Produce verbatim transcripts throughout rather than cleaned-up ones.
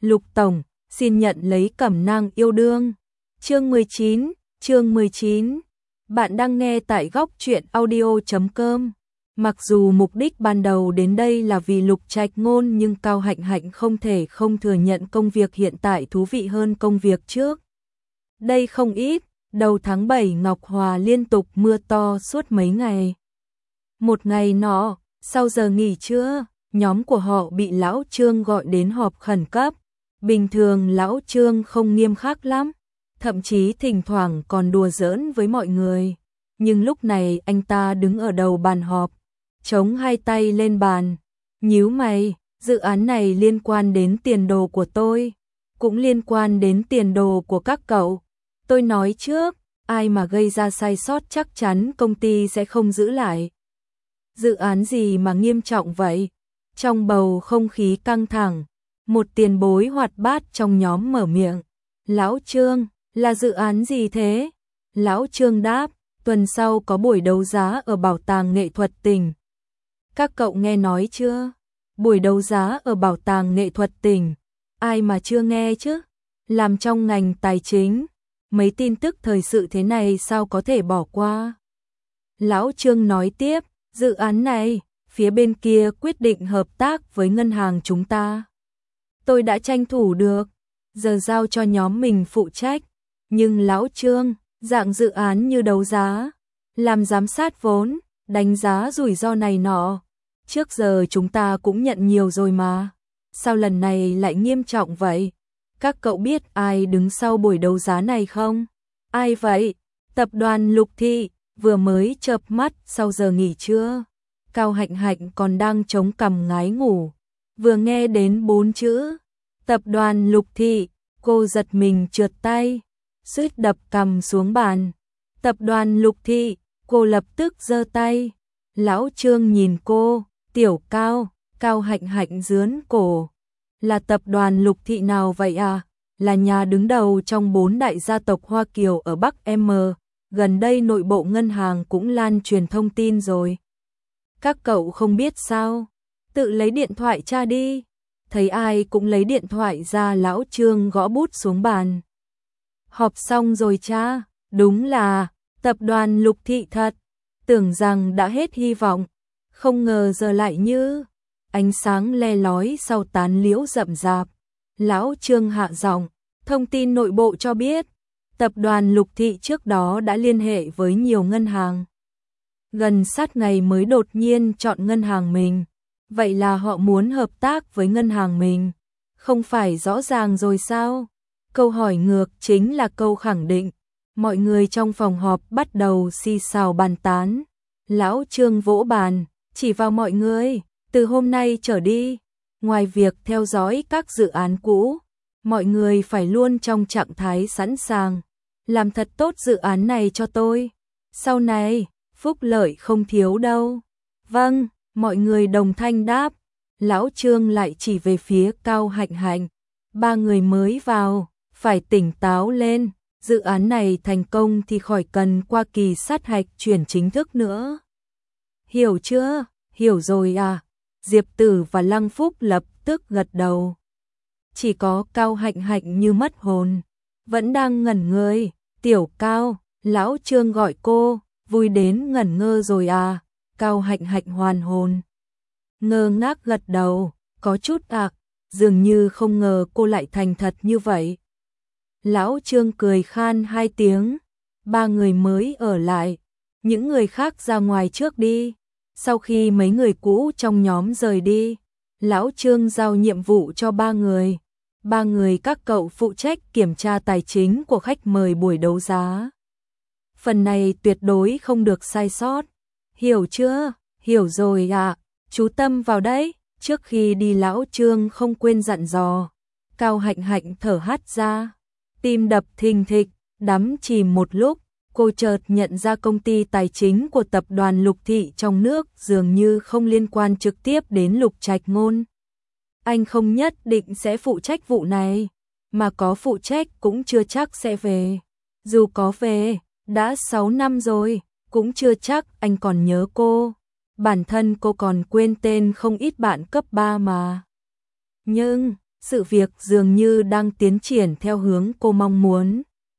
Lục Tổng, xin nhận lấy cẩm nang yêu đương. Chương mười chín, chương mười chín. Bạn đang nghe tại góc truyện audio chấm com. Mặc dù mục đích ban đầu đến đây là vì Lục Trạch Ngôn, nhưng Cao Hạnh Hạnh không thể không thừa nhận công việc hiện tại thú vị hơn công việc trước. Đây không ít, đầu tháng bảy Ngọc Hòa liên tục mưa to suốt mấy ngày. Một ngày nọ, sau giờ nghỉ trưa, nhóm của họ bị Lão Trương gọi đến họp khẩn cấp. Bình thường Lão Trương không nghiêm khắc lắm, thậm chí thỉnh thoảng còn đùa giỡn với mọi người. Nhưng lúc này anh ta đứng ở đầu bàn họp, chống hai tay lên bàn, nhíu mày, dự án này liên quan đến tiền đồ của tôi, cũng liên quan đến tiền đồ của các cậu. Tôi nói trước, ai mà gây ra sai sót chắc chắn công ty sẽ không giữ lại. Dự án gì mà nghiêm trọng vậy? Trong bầu không khí căng thẳng, một tiền bối hoạt bát trong nhóm mở miệng. Lão Trương, là dự án gì thế? Lão Trương đáp, tuần sau có buổi đấu giá ở Bảo tàng Nghệ thuật tỉnh. Các cậu nghe nói chưa? Buổi đấu giá ở Bảo tàng Nghệ thuật tỉnh. Ai mà chưa nghe chứ? Làm trong ngành tài chính, mấy tin tức thời sự thế này sao có thể bỏ qua? Lão Trương nói tiếp, dự án này, phía bên kia quyết định hợp tác với ngân hàng chúng ta. Tôi đã tranh thủ được, giờ giao cho nhóm mình phụ trách. Nhưng Lão Trương, dạng dự án như đấu giá, làm giám sát vốn, đánh giá rủi ro này nọ, trước giờ chúng ta cũng nhận nhiều rồi mà. Sao lần này lại nghiêm trọng vậy? Các cậu biết ai đứng sau buổi đấu giá này không? Ai vậy? Tập đoàn Lục Thị, vừa mới chợp mắt sau giờ nghỉ trưa. Cao Hạnh Hạnh còn đang chống cằm ngái ngủ. Vừa nghe đến bốn chữ Tập đoàn Lục Thị, cô giật mình trượt tay, suýt đập cằm xuống bàn. Tập đoàn Lục Thị, cô lập tức giơ tay. Lão Trương nhìn cô, tiểu Cao, Cao Hạnh Hạnh rướn cổ. Là tập đoàn Lục Thị nào vậy à? Là nhà đứng đầu trong bốn đại gia tộc Hoa Kiều ở Bắc M. Gần đây nội bộ ngân hàng cũng lan truyền thông tin rồi. Các cậu không biết sao? Tự lấy điện thoại tra đi. Thấy ai cũng lấy điện thoại ra, Lão Trương gõ bút xuống bàn. Họp xong rồi cha, đúng là tập đoàn Lục Thị thật. Tưởng rằng đã hết hy vọng, không ngờ giờ lại như ánh sáng le lói sau tán liễu rậm rạp. Lão Trương hạ giọng, thông tin nội bộ cho biết, tập đoàn Lục Thị trước đó đã liên hệ với nhiều ngân hàng. Gần sát ngày mới đột nhiên chọn ngân hàng mình. Vậy là họ muốn hợp tác với ngân hàng mình. Không phải rõ ràng rồi sao? Câu hỏi ngược chính là câu khẳng định. Mọi người trong phòng họp bắt đầu xì xào bàn tán. Lão Trương vỗ bàn, chỉ vào mọi người. Từ hôm nay trở đi, ngoài việc theo dõi các dự án cũ, mọi người phải luôn trong trạng thái sẵn sàng. Làm thật tốt dự án này cho tôi. Sau này, phúc lợi không thiếu đâu. Vâng, mọi người đồng thanh đáp. Lão Trương lại chỉ về phía Cao Hạnh Hạnh. Ba người mới vào, phải tỉnh táo lên. Dự án này thành công thì khỏi cần qua kỳ sát hạch chuyển chính thức nữa. Hiểu chưa? Hiểu rồi à? Diệp Tử và Lăng Phúc lập tức gật đầu. Chỉ có Cao Hạnh Hạnh như mất hồn, vẫn đang ngẩn người. Tiểu Cao, Lão Trương gọi cô, vui đến ngẩn ngơ rồi à? Cao Hạnh Hạnh hoàn hồn, ngơ ngác gật đầu, có chút ạc, dường như không ngờ cô lại thành thật như vậy. Lão Trương cười khan hai tiếng, ba người mới ở lại, những người khác ra ngoài trước đi. Sau khi mấy người cũ trong nhóm rời đi, Lão Trương giao nhiệm vụ cho ba người. Ba người các cậu phụ trách kiểm tra tài chính của khách mời buổi đấu giá. Phần này tuyệt đối không được sai sót. Hiểu chưa? Hiểu rồi ạ. À. Chú tâm vào đấy. Trước khi đi Lão Trương không quên dặn dò. Cao Hạnh Hạnh thở hắt ra, tim đập thình thịch, đắm chìm một lúc. Cô chợt nhận ra công ty tài chính của tập đoàn Lục Thị trong nước dường như không liên quan trực tiếp đến Lục Trạch Ngôn. Anh không nhất định sẽ phụ trách vụ này, mà có phụ trách cũng chưa chắc sẽ về. Dù có về, đã sáu năm rồi, cũng chưa chắc anh còn nhớ cô. Bản thân cô còn quên tên không ít bạn cấp ba mà. Nhưng, sự việc dường như đang tiến triển theo hướng cô mong muốn.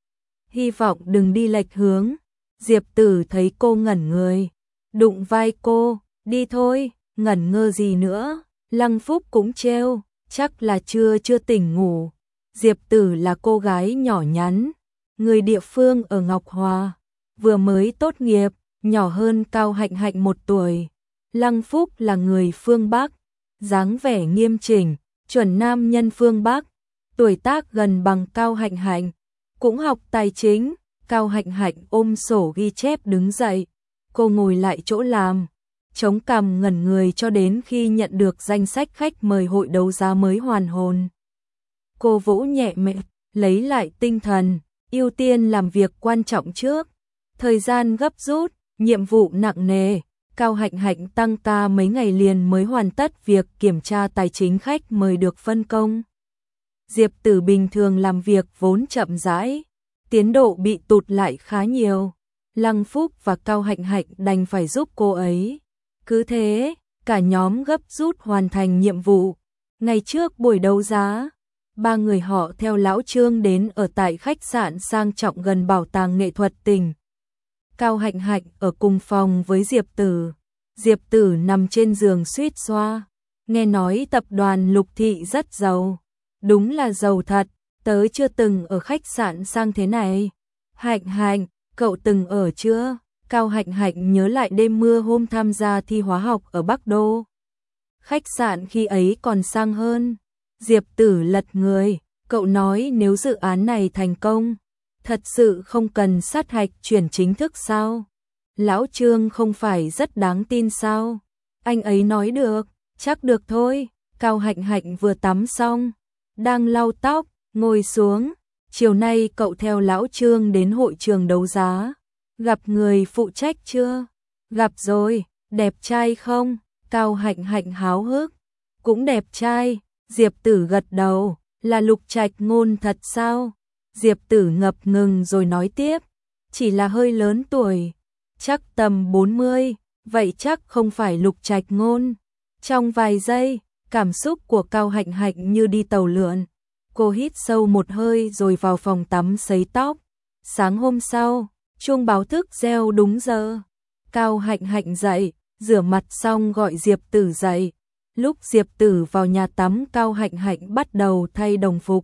Hy vọng đừng đi lệch hướng. Diệp Tử thấy cô ngẩn người, đụng vai cô, đi thôi, ngẩn ngơ gì nữa. Lăng Phúc cũng trêu, chắc là chưa chưa tỉnh ngủ. Diệp Tử là cô gái nhỏ nhắn, người địa phương ở Ngọc Hòa, vừa mới tốt nghiệp, nhỏ hơn Cao Hạnh Hạnh một tuổi. Lăng Phúc là người phương Bắc, dáng vẻ nghiêm chỉnh, chuẩn nam nhân phương Bắc, tuổi tác gần bằng Cao Hạnh Hạnh, cũng học tài chính. Cao Hạnh Hạnh ôm sổ ghi chép đứng dậy, cô ngồi lại chỗ làm, chống cằm ngẩn người cho đến khi nhận được danh sách khách mời hội đấu giá mới hoàn hồn. Cô vỗ nhẹ mệt, lấy lại tinh thần, ưu tiên làm việc quan trọng trước. Thời gian gấp rút, nhiệm vụ nặng nề, Cao Hạnh Hạnh tăng ca mấy ngày liền mới hoàn tất việc kiểm tra tài chính khách mời được phân công. Diệp Tử bình thường làm việc vốn chậm rãi, tiến độ bị tụt lại khá nhiều. Lăng Phúc và Cao Hạnh Hạnh đành phải giúp cô ấy. Cứ thế, cả nhóm gấp rút hoàn thành nhiệm vụ. Ngày trước buổi đấu giá, ba người họ theo lão Trương đến ở tại khách sạn sang trọng gần bảo tàng nghệ thuật tỉnh. Cao Hạnh Hạnh ở cùng phòng với Diệp Tử. Diệp Tử nằm trên giường suýt xoa. Nghe nói tập đoàn Lục Thị rất giàu. Đúng là giàu thật, tớ chưa từng ở khách sạn sang thế này. Hạnh Hạnh, cậu từng ở chưa? Cao Hạnh Hạnh nhớ lại đêm mưa hôm tham gia thi hóa học ở Bắc Đô. Khách sạn khi ấy còn sang hơn. Diệp Tử lật người, cậu nói nếu dự án này thành công, thật sự không cần sát hạch chuyển chính thức sao? Lão Trương không phải rất đáng tin sao? Anh ấy nói được, chắc được thôi. Cao Hạnh Hạnh vừa tắm xong, đang lau tóc, ngồi xuống. Chiều nay cậu theo Lão Trương đến hội trường đấu giá. Gặp người phụ trách chưa? Gặp rồi, đẹp trai không? Cao Hạnh Hạnh háo hức. Cũng đẹp trai. Diệp Tử gật đầu, là Lục Trạch Ngôn thật sao? Diệp Tử ngập ngừng rồi nói tiếp, chỉ là hơi lớn tuổi, chắc tầm bốn mươi, vậy chắc không phải Lục Trạch Ngôn. Trong vài giây, cảm xúc của Cao Hạnh Hạnh như đi tàu lượn. Cô hít sâu một hơi rồi vào phòng tắm sấy tóc. Sáng hôm sau, chuông báo thức reo đúng giờ. Cao Hạnh Hạnh dậy, rửa mặt xong gọi Diệp Tử dậy. Lúc Diệp Tử vào nhà tắm, Cao Hạnh Hạnh bắt đầu thay đồng phục.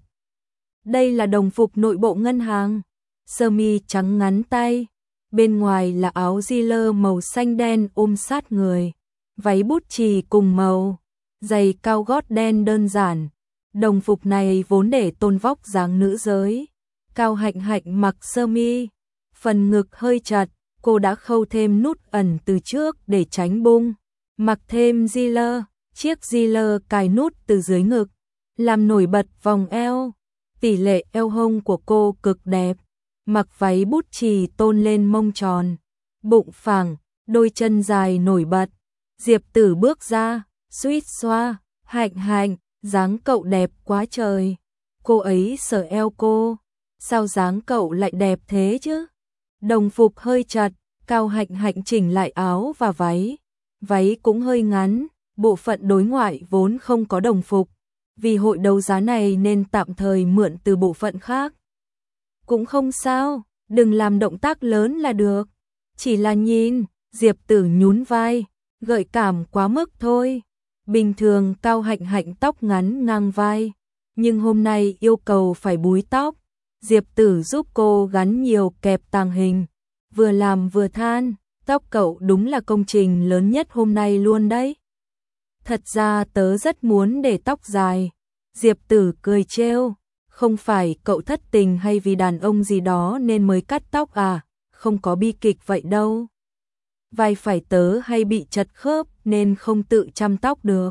Đây là đồng phục nội bộ ngân hàng, sơ mi trắng ngắn tay, bên ngoài là áo Ziller màu xanh đen ôm sát người, váy bút chì cùng màu, giày cao gót đen đơn giản. Đồng phục này vốn để tôn vóc dáng nữ giới. Cao Hạnh Hạnh mặc sơ mi, phần ngực hơi chật, cô đã khâu thêm nút ẩn từ trước để tránh bung, mặc thêm Ziller. Chiếc Ziller cài nút từ dưới ngực, làm nổi bật vòng eo. Tỷ lệ eo hông của cô cực đẹp. Mặc váy bút chì tôn lên mông tròn, bụng phẳng, đôi chân dài nổi bật. Diệp Tử bước ra, suýt xoa, Hạnh Hạnh, dáng cậu đẹp quá trời. Cô ấy sờ eo cô, sao dáng cậu lại đẹp thế chứ? Đồng phục hơi chật, Cao Hạnh Hạnh chỉnh lại áo và váy. Váy cũng hơi ngắn. Bộ phận đối ngoại vốn không có đồng phục, vì hội đấu giá này nên tạm thời mượn từ bộ phận khác. Cũng không sao, đừng làm động tác lớn là được. Chỉ là nhìn, Diệp Tử nhún vai, gợi cảm quá mức thôi. Bình thường Cao Hạnh Hạnh tóc ngắn ngang vai, nhưng hôm nay yêu cầu phải búi tóc. Diệp Tử giúp cô gắn nhiều kẹp tàng hình, vừa làm vừa than, tóc cậu đúng là công trình lớn nhất hôm nay luôn đấy. Thật ra tớ rất muốn để tóc dài. Diệp Tử cười trêu, không phải cậu thất tình hay vì đàn ông gì đó nên mới cắt tóc à, không có bi kịch vậy đâu. Vai phải tớ hay bị chật khớp nên không tự chăm tóc được.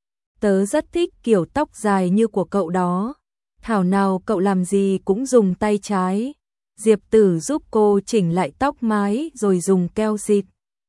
Tớ rất thích kiểu tóc dài như của cậu đó. Thảo nào cậu làm gì cũng dùng tay trái. Diệp Tử giúp cô chỉnh lại tóc mái rồi dùng keo xịt.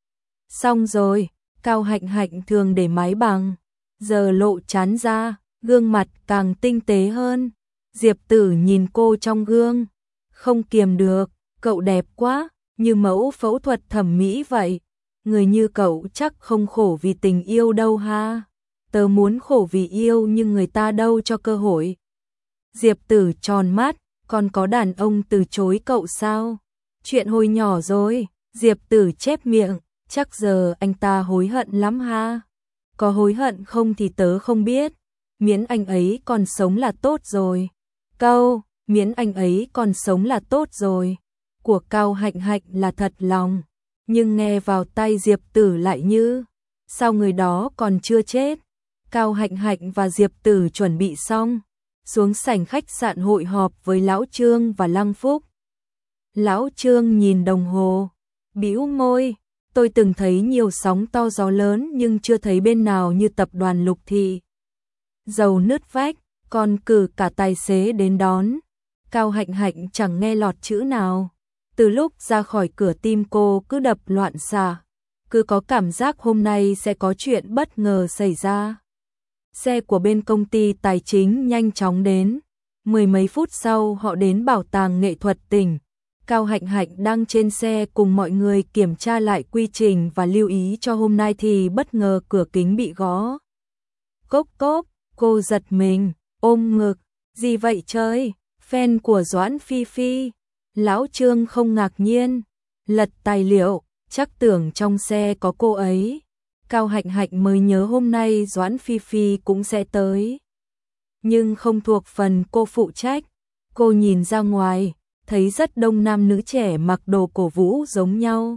Xong rồi. Cao Hạnh Hạnh thường để mái bằng, giờ lộ trán ra, gương mặt càng tinh tế hơn. Diệp Tử nhìn cô trong gương, không kiềm được, cậu đẹp quá, như mẫu phẫu thuật thẩm mỹ vậy. Người như cậu chắc không khổ vì tình yêu đâu ha. tớ muốn khổ vì yêu nhưng người ta đâu cho cơ hội. Diệp Tử tròn mắt, còn có đàn ông từ chối cậu sao? Chuyện hồi nhỏ rồi, Diệp Tử chép miệng, chắc giờ anh ta hối hận lắm ha. Có hối hận không thì tớ không biết, miễn anh ấy còn sống là tốt rồi. Câu, miễn anh ấy còn sống là tốt rồi, của Cao Hạnh Hạnh là thật lòng, nhưng nghe vào tai Diệp Tử lại như, sao người đó còn chưa chết? Cao Hạnh Hạnh và Diệp Tử chuẩn bị xong, xuống sảnh khách sạn hội họp với Lão Trương và Lăng Phúc. Lão Trương nhìn đồng hồ, bĩu môi, tôi từng thấy nhiều sóng to gió lớn nhưng chưa thấy bên nào như tập đoàn Lục Thị. Dầu nứt vách, còn cử cả tài xế đến đón. Cao Hạnh Hạnh chẳng nghe lọt chữ nào. Từ lúc ra khỏi cửa tim cô cứ đập loạn xạ, cứ có cảm giác hôm nay sẽ có chuyện bất ngờ xảy ra. Xe của bên công ty tài chính nhanh chóng đến. Mười mấy phút sau họ đến bảo tàng nghệ thuật tỉnh. Cao Hạnh Hạnh đang trên xe cùng mọi người kiểm tra lại quy trình và lưu ý cho hôm nay thì bất ngờ cửa kính bị gõ. Cốc cốc, cô giật mình, ôm ngực, gì vậy trời, fan của Doãn Phi Phi. Lão Trương không ngạc nhiên, lật tài liệu, chắc tưởng trong xe có cô ấy. Cao Hạnh Hạnh mới nhớ hôm nay Doãn Phi Phi cũng sẽ tới. Nhưng không thuộc phần cô phụ trách. Cô nhìn ra ngoài, thấy rất đông nam nữ trẻ mặc đồ cổ vũ giống nhau.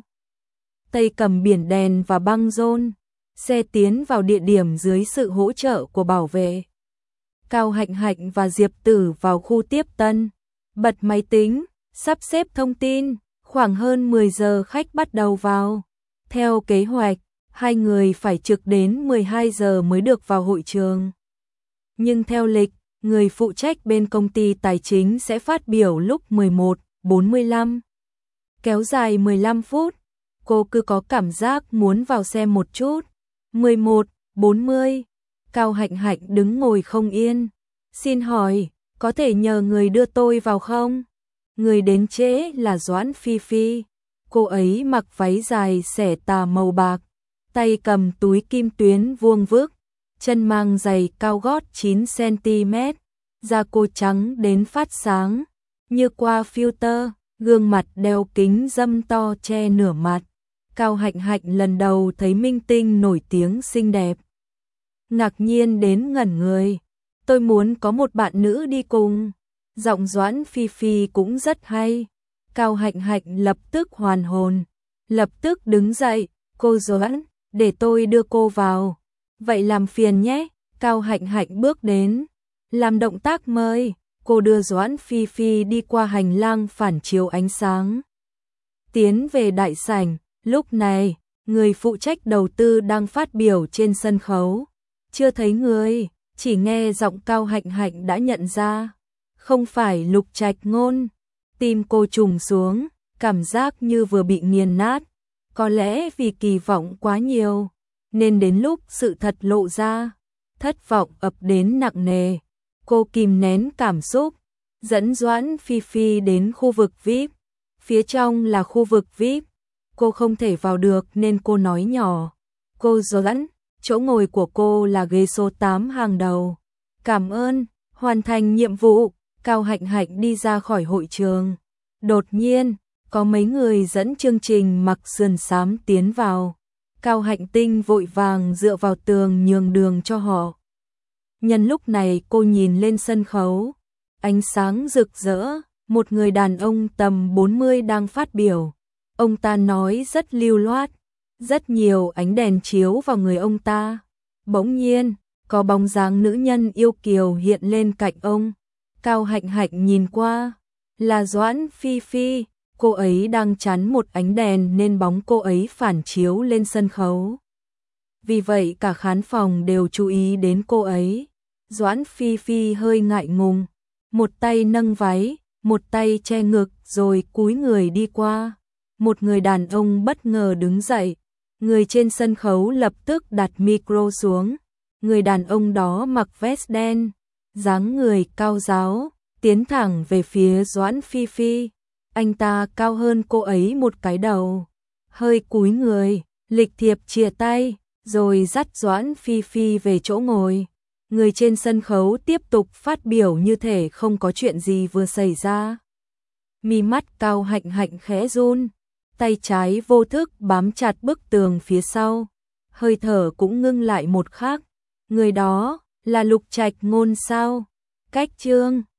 Tay cầm biển đèn và băng rôn. Xe tiến vào địa điểm dưới sự hỗ trợ của bảo vệ. Cao Hạnh Hạnh và Diệp Tử vào khu tiếp tân. Bật máy tính, sắp xếp thông tin. Khoảng hơn mười giờ khách bắt đầu vào. Theo kế hoạch, hai người phải trực đến mười hai giờ mới được vào hội trường. Nhưng theo lịch, người phụ trách bên công ty tài chính sẽ phát biểu lúc mười một giờ bốn mươi lăm. Kéo dài mười lăm phút, cô cứ có cảm giác muốn vào xem một chút. mười một giờ bốn mươi, Cao Hạnh Hạnh đứng ngồi không yên. Xin hỏi, có thể nhờ người đưa tôi vào không? Người đến trễ là Doãn Phi Phi. Cô ấy mặc váy dài xẻ tà màu bạc, tay cầm túi kim tuyến vuông vức, chân mang giày cao gót chín xăng ti mét, da cô trắng đến phát sáng, như qua filter, gương mặt đeo kính râm to che nửa mặt. Cao Hạnh Hạnh lần đầu thấy minh tinh nổi tiếng xinh đẹp. Ngạc nhiên đến ngẩn người. Tôi muốn có một bạn nữ đi cùng. Giọng Doãn Phi Phi cũng rất hay. Cao Hạnh Hạnh lập tức hoàn hồn. Lập tức đứng dậy. Cô Doãn, để tôi đưa cô vào. Vậy làm phiền nhé. Cao Hạnh Hạnh bước đến. Làm động tác mời. Cô đưa Doãn Phi Phi đi qua hành lang phản chiếu ánh sáng. Tiến về đại sảnh. Lúc này, người phụ trách đầu tư đang phát biểu trên sân khấu. Chưa thấy người, chỉ nghe giọng Cao Hạnh Hạnh đã nhận ra. Không phải Lục Trạch Ngôn. Tim cô trùng xuống, cảm giác như vừa bị nghiền nát. Có lẽ vì kỳ vọng quá nhiều, nên đến lúc sự thật lộ ra, thất vọng ập đến nặng nề. Cô kìm nén cảm xúc, dẫn Doãn Phi Phi đến khu vực vi ai pi. Phía trong là khu vực vi ai pi. Cô không thể vào được nên cô nói nhỏ. Cô Doãn, chỗ ngồi của cô là ghế số tám hàng đầu. Cảm ơn, hoàn thành nhiệm vụ. Cao Hạnh Hạnh đi ra khỏi hội trường. Đột nhiên, có mấy người dẫn chương trình mặc sườn xám tiến vào. Cao Hạnh Tinh vội vàng dựa vào tường nhường đường cho họ. Nhân lúc này cô nhìn lên sân khấu. Ánh sáng rực rỡ, một người đàn ông tầm bốn mươi đang phát biểu. Ông ta nói rất lưu loát, rất nhiều ánh đèn chiếu vào người ông ta. Bỗng nhiên, có bóng dáng nữ nhân yêu kiều hiện lên cạnh ông. Cao Hạnh Hạnh nhìn qua, là Doãn Phi Phi, cô ấy đang chắn một ánh đèn nên bóng cô ấy phản chiếu lên sân khấu. Vì vậy cả khán phòng đều chú ý đến cô ấy. Doãn Phi Phi hơi ngại ngùng, một tay nâng váy, một tay che ngực rồi cúi người đi qua. Một người đàn ông bất ngờ đứng dậy, người trên sân khấu lập tức đặt micro xuống. Người đàn ông đó mặc vest đen, dáng người cao ráo, tiến thẳng về phía Doãn Phi Phi. Anh ta cao hơn cô ấy một cái đầu, hơi cúi người, lịch thiệp chìa tay, rồi dắt Doãn Phi Phi về chỗ ngồi. Người trên sân khấu tiếp tục phát biểu như thể không có chuyện gì vừa xảy ra. Mi mắt Cao Hạnh Hạnh khẽ run, tay trái vô thức bám chặt bức tường phía sau, hơi thở cũng ngưng lại một khắc. Người đó là Lục Trạch Ngôn sao? Cách chương